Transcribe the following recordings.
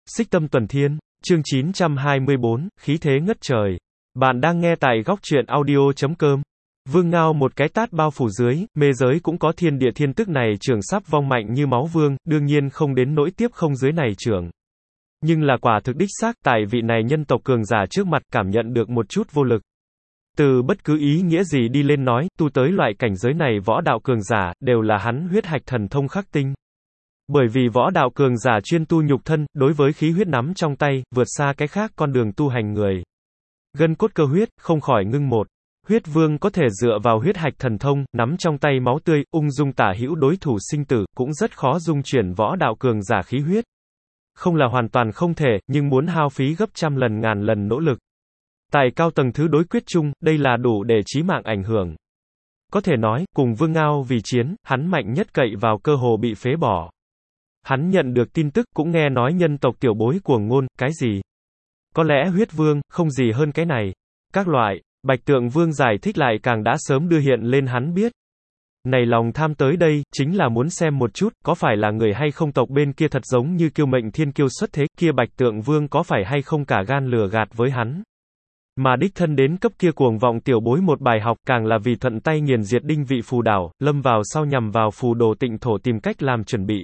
Xích Tâm Tuần Thiên, chương 924, khí thế ngất trời. Bạn đang nghe tại góc truyện audio.com. Vương Ngao một cái tát bao phủ dưới, mê giới cũng có thiên địa thiên tức này trưởng sắp vong mạnh như máu vương, đương nhiên không đến nỗi tiếp không dưới này trưởng. Nhưng là quả thực đích xác, tại vị này nhân tộc cường giả trước mặt cảm nhận được một chút vô lực. Từ bất cứ ý nghĩa gì đi lên nói, tu tới loại cảnh giới này võ đạo cường giả, đều là hắn huyết hạch thần thông khắc tinh. Bởi vì võ đạo cường giả chuyên tu nhục thân, đối với khí huyết nắm trong tay, vượt xa cái khác con đường tu hành người. Gân cốt cơ huyết, không khỏi ngưng một. Huyết vương có thể dựa vào huyết hạch thần thông, nắm trong tay máu tươi, ung dung tả hữu đối thủ sinh tử, cũng rất khó dung chuyển võ đạo cường giả khí huyết. Không là hoàn toàn không thể, nhưng muốn hao phí gấp trăm lần ngàn lần nỗ lực. Tại cao tầng thứ đối quyết chung, đây là đủ để chí mạng ảnh hưởng. Có thể nói, cùng Vương Ngao vì chiến, hắn mạnh nhất cậy vào cơ hồ bị phế bỏ. Hắn nhận được tin tức, cũng nghe nói nhân tộc tiểu bối cuồng ngôn, cái gì? Có lẽ huyết vương, không gì hơn cái này. Các loại, Bạch Tượng Vương giải thích lại càng đã sớm đưa hiện lên hắn biết. Này lòng tham tới đây, chính là muốn xem một chút, có phải là người hay không tộc bên kia thật giống như kiêu mệnh thiên kiêu xuất thế, kia Bạch Tượng Vương có phải hay không cả gan lừa gạt với hắn. Mà đích thân đến cấp kia cuồng vọng tiểu bối một bài học, càng là vì thuận tay nghiền diệt đinh vị phù đảo, lâm vào sau nhằm vào phù đồ tịnh thổ tìm cách làm chuẩn bị.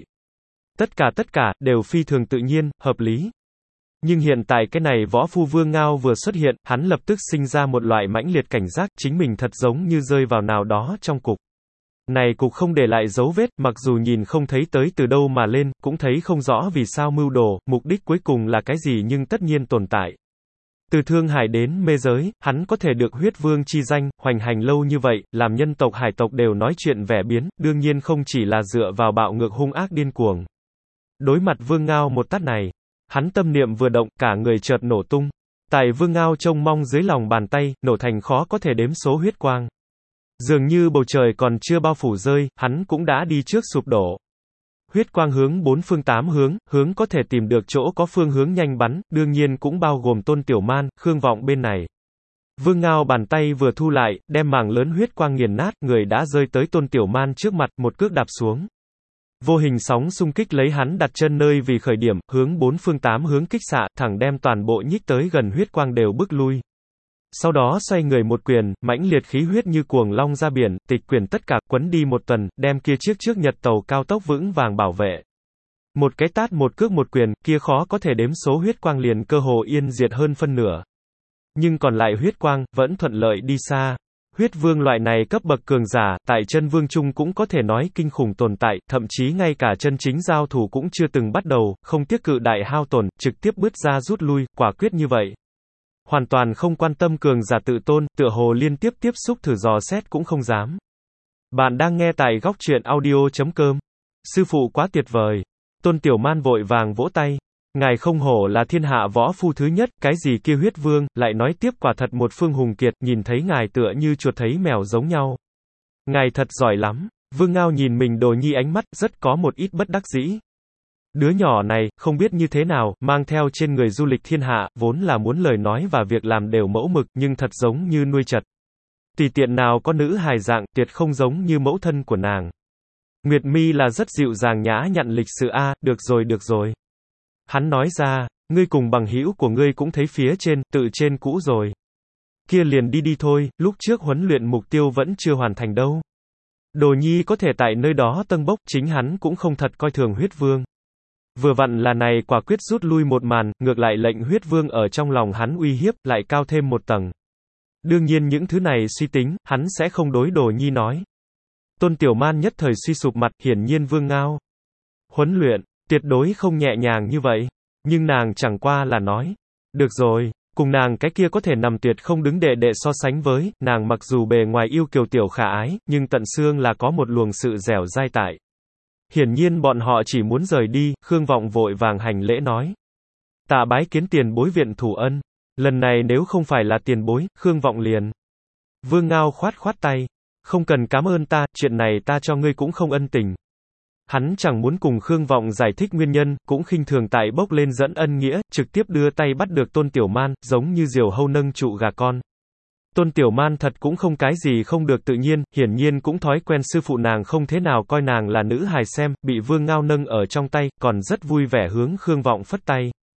Tất cả, đều phi thường tự nhiên, hợp lý. Nhưng hiện tại cái này võ phu Vương Ngao vừa xuất hiện, hắn lập tức sinh ra một loại mãnh liệt cảnh giác, chính mình thật giống như rơi vào nào đó trong cục. Này cục không để lại dấu vết, mặc dù nhìn không thấy tới từ đâu mà lên, cũng thấy không rõ vì sao mưu đồ, mục đích cuối cùng là cái gì nhưng tất nhiên tồn tại. Từ Thương Hải đến mê giới, hắn có thể được huyết vương chi danh, hoành hành lâu như vậy, làm nhân tộc hải tộc đều nói chuyện vẻ biến, đương nhiên không chỉ là dựa vào bạo ngược hung ác điên cuồng. Đối mặt Vương Ngao một tát này, hắn tâm niệm vừa động, cả người chợt nổ tung. Tại Vương Ngao trông mong dưới lòng bàn tay, nổ thành khó có thể đếm số huyết quang. Dường như bầu trời còn chưa bao phủ rơi, hắn cũng đã đi trước sụp đổ. Huyết quang hướng bốn phương tám hướng có thể tìm được chỗ có phương hướng nhanh bắn, đương nhiên cũng bao gồm Tôn Tiểu Man, Khương Vọng bên này. Vương Ngao bàn tay vừa thu lại, đem mảng lớn huyết quang nghiền nát, người đã rơi tới Tôn Tiểu Man trước mặt, một cước đạp xuống. Vô hình sóng xung kích lấy hắn đặt chân nơi vì khởi điểm, hướng bốn phương tám hướng kích xạ, thẳng đem toàn bộ nhích tới gần huyết quang đều bức lui. Sau đó xoay người một quyền, mãnh liệt khí huyết như cuồng long ra biển, tịch quyển tất cả, quấn đi một tuần, đem kia chiếc trước nhật tàu cao tốc vững vàng bảo vệ. Một cái tát một cước một quyền, kia khó có thể đếm số huyết quang liền cơ hồ yên diệt hơn phân nửa. Nhưng còn lại huyết quang, vẫn thuận lợi đi xa. Huyết vương loại này cấp bậc cường giả, tại chân vương trung cũng có thể nói kinh khủng tồn tại, thậm chí ngay cả chân chính giao thủ cũng chưa từng bắt đầu, không tiếc cự đại hao tổn, trực tiếp bứt ra rút lui, quả quyết như vậy. Hoàn toàn không quan tâm cường giả tự tôn, tựa hồ liên tiếp tiếp xúc thử dò xét cũng không dám. Bạn đang nghe tại góc truyện audio.com. Sư phụ quá tuyệt vời. Tôn Tiểu Man vội vàng vỗ tay. Ngài không hổ là thiên hạ võ phu thứ nhất, cái gì kia huyết vương, lại nói tiếp quả thật một phương hùng kiệt, nhìn thấy ngài tựa như chuột thấy mèo giống nhau. Ngài thật giỏi lắm. Vương Ngao nhìn mình đồ nhi ánh mắt, rất có một ít bất đắc dĩ. Đứa nhỏ này, không biết như thế nào, mang theo trên người du lịch thiên hạ, vốn là muốn lời nói và việc làm đều mẫu mực, nhưng thật giống như nuôi chật. Tùy tiện nào có nữ hài dạng, tuyệt không giống như mẫu thân của nàng. Nguyệt Mi là rất dịu dàng nhã nhặn lịch sự a, được rồi. Hắn nói ra, ngươi cùng bằng hữu của ngươi cũng thấy phía trên, tự trên cũ rồi. Kia liền đi thôi, lúc trước huấn luyện mục tiêu vẫn chưa hoàn thành đâu. Đồ nhi có thể tại nơi đó tâng bốc, chính hắn cũng không thật coi thường huyết vương. Vừa vặn là này quả quyết rút lui một màn, ngược lại lệnh huyết vương ở trong lòng hắn uy hiếp, lại cao thêm một tầng. Đương nhiên những thứ này suy tính, hắn sẽ không đối đồ nhi nói. Tôn Tiểu Man nhất thời suy sụp mặt, hiển nhiên Vương Ngao. Huấn luyện, tuyệt đối không nhẹ nhàng như vậy. Nhưng nàng chẳng qua là nói. Được rồi, cùng nàng cái kia có thể nằm tuyệt không đứng đệ so sánh với, nàng mặc dù bề ngoài yêu kiều tiểu khả ái, nhưng tận xương là có một luồng sự dẻo dai tại. Hiển nhiên bọn họ chỉ muốn rời đi, Khương Vọng vội vàng hành lễ nói. Tạ bái kiến tiền bối viện thủ ân. Lần này nếu không phải là tiền bối, Khương Vọng liền. Vương Ngao khoát tay. Không cần cảm ơn ta, chuyện này ta cho ngươi cũng không ân tình. Hắn chẳng muốn cùng Khương Vọng giải thích nguyên nhân, cũng khinh thường tại bốc lên dẫn ân nghĩa, trực tiếp đưa tay bắt được Tôn Tiểu Man, giống như diều hâu nâng trụ gà con. Tôn Tiểu Man thật cũng không cái gì không được tự nhiên, hiển nhiên cũng thói quen sư phụ nàng không thế nào coi nàng là nữ hài xem, bị Vương Ngao nâng ở trong tay, còn rất vui vẻ hướng Khương Vọng phất tay.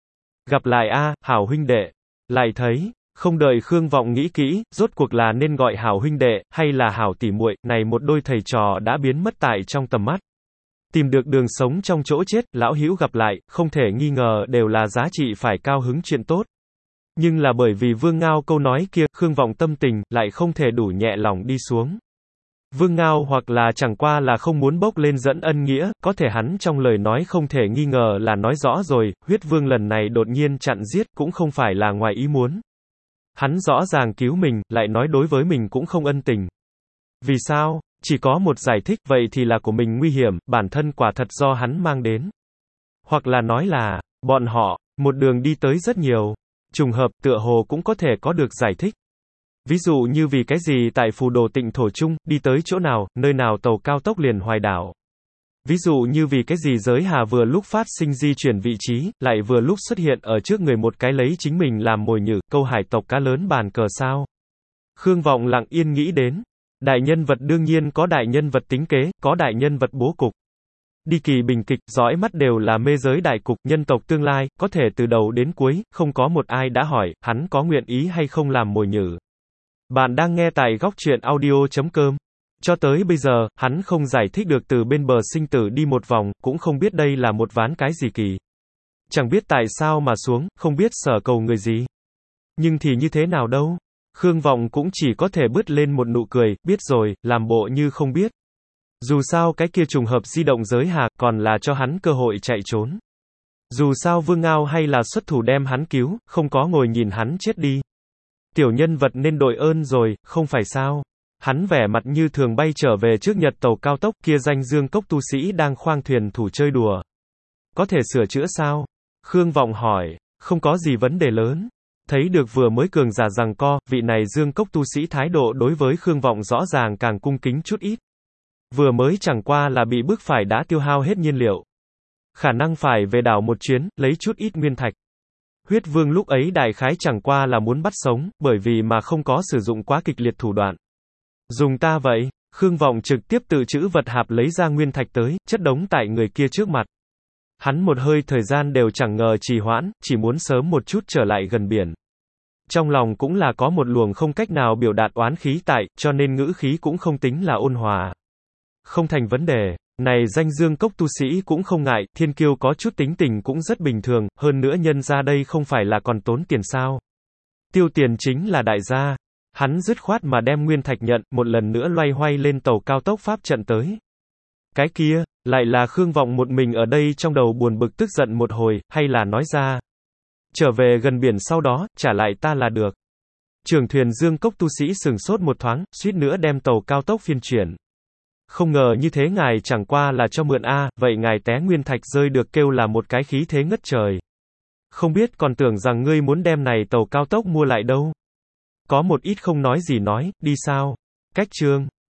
Gặp lại a, Hảo huynh đệ. Lại thấy. Không đợi Khương Vọng nghĩ kỹ, rốt cuộc là nên gọi Hảo huynh đệ, hay là Hảo tỷ muội, này một đôi thầy trò đã biến mất tại trong tầm mắt. Tìm được đường sống trong chỗ chết, lão hữu gặp lại, không thể nghi ngờ đều là giá trị phải cao hứng chuyện tốt. Nhưng là bởi vì Vương Ngao câu nói kia, Khương Vọng tâm tình, lại không thể đủ nhẹ lòng đi xuống. Vương Ngao hoặc là chẳng qua là không muốn bốc lên dẫn ân nghĩa, có thể hắn trong lời nói không thể nghi ngờ là nói rõ rồi, huyết vương lần này đột nhiên chặn giết cũng không phải là ngoài ý muốn. Hắn rõ ràng cứu mình, lại nói đối với mình cũng không ân tình. Vì sao? Chỉ có một giải thích, vậy thì là của mình nguy hiểm, bản thân quả thật do hắn mang đến. Hoặc là nói là, bọn họ, một đường đi tới rất nhiều. Trùng hợp, tựa hồ cũng có thể có được giải thích. Ví dụ như vì cái gì tại Phù Đồ Tịnh Thổ Trung, đi tới chỗ nào, nơi nào tàu cao tốc liền hoài đảo. Ví dụ như vì cái gì giới hà vừa lúc phát sinh di chuyển vị trí, lại vừa lúc xuất hiện ở trước người một cái lấy chính mình làm mồi nhử, câu hải tộc cá lớn bàn cờ sao. Khương Vọng lặng yên nghĩ đến. Đại nhân vật đương nhiên có đại nhân vật tính kế, có đại nhân vật bố cục. Đi kỳ bình kịch, dõi mắt đều là mê giới đại cục, nhân tộc tương lai, có thể từ đầu đến cuối, không có một ai đã hỏi, hắn có nguyện ý hay không làm mồi nhử. Bạn đang nghe tại góc truyện audio.com. Cho tới bây giờ, hắn không giải thích được từ bên bờ sinh tử đi một vòng, cũng không biết đây là một ván cái gì kỳ. Chẳng biết tại sao mà xuống, không biết sở cầu người gì. Nhưng thì như thế nào đâu. Khương Vọng cũng chỉ có thể bứt lên một nụ cười, biết rồi, làm bộ như không biết. Dù sao cái kia trùng hợp di động giới hà, còn là cho hắn cơ hội chạy trốn. Dù sao Vương Ngao hay là xuất thủ đem hắn cứu, không có ngồi nhìn hắn chết đi. Tiểu nhân vật nên đội ơn rồi, không phải sao? Hắn vẻ mặt như thường bay trở về trước nhật tàu cao tốc, kia danh Dương Cốc tu sĩ đang khoang thuyền thủ chơi đùa. Có thể sửa chữa sao? Khương Vọng hỏi, không có gì vấn đề lớn. Thấy được vừa mới cường giả giằng co, vị này Dương Cốc tu sĩ thái độ đối với Khương Vọng rõ ràng càng cung kính chút ít. Vừa mới chẳng qua là bị bức phải đã tiêu hao hết nhiên liệu. Khả năng phải về đảo một chuyến, lấy chút ít nguyên thạch. Huyết vương lúc ấy đại khái chẳng qua là muốn bắt sống, bởi vì mà không có sử dụng quá kịch liệt thủ đoạn. Dùng ta vậy, Khương Vọng trực tiếp tự trữ vật hạp lấy ra nguyên thạch tới, chất đống tại người kia trước mặt. Hắn một hơi thời gian đều chẳng ngờ trì hoãn, chỉ muốn sớm một chút trở lại gần biển. Trong lòng cũng là có một luồng không cách nào biểu đạt oán khí tại, cho nên ngữ khí cũng không tính là ôn hòa. Không thành vấn đề. Này danh Dương Cốc tu sĩ cũng không ngại, thiên kiêu có chút tính tình cũng rất bình thường, hơn nữa nhân ra đây không phải là còn tốn tiền sao. Tiêu tiền chính là đại gia. Hắn dứt khoát mà đem nguyên thạch nhận, một lần nữa loay hoay lên tàu cao tốc pháp trận tới. Cái kia, lại là Khương Vọng một mình ở đây trong đầu buồn bực tức giận một hồi, hay là nói ra. Trở về gần biển sau đó, trả lại ta là được. Trưởng thuyền Dương Cốc tu sĩ sừng sốt một thoáng, suýt nữa đem tàu cao tốc phiên chuyển. Không ngờ như thế ngài chẳng qua là cho mượn a, vậy ngài té nguyên thạch rơi được kêu là một cái khí thế ngất trời. Không biết còn tưởng rằng ngươi muốn đem này tàu cao tốc mua lại đâu. Có một ít không nói gì nói, đi sao? Cách chương.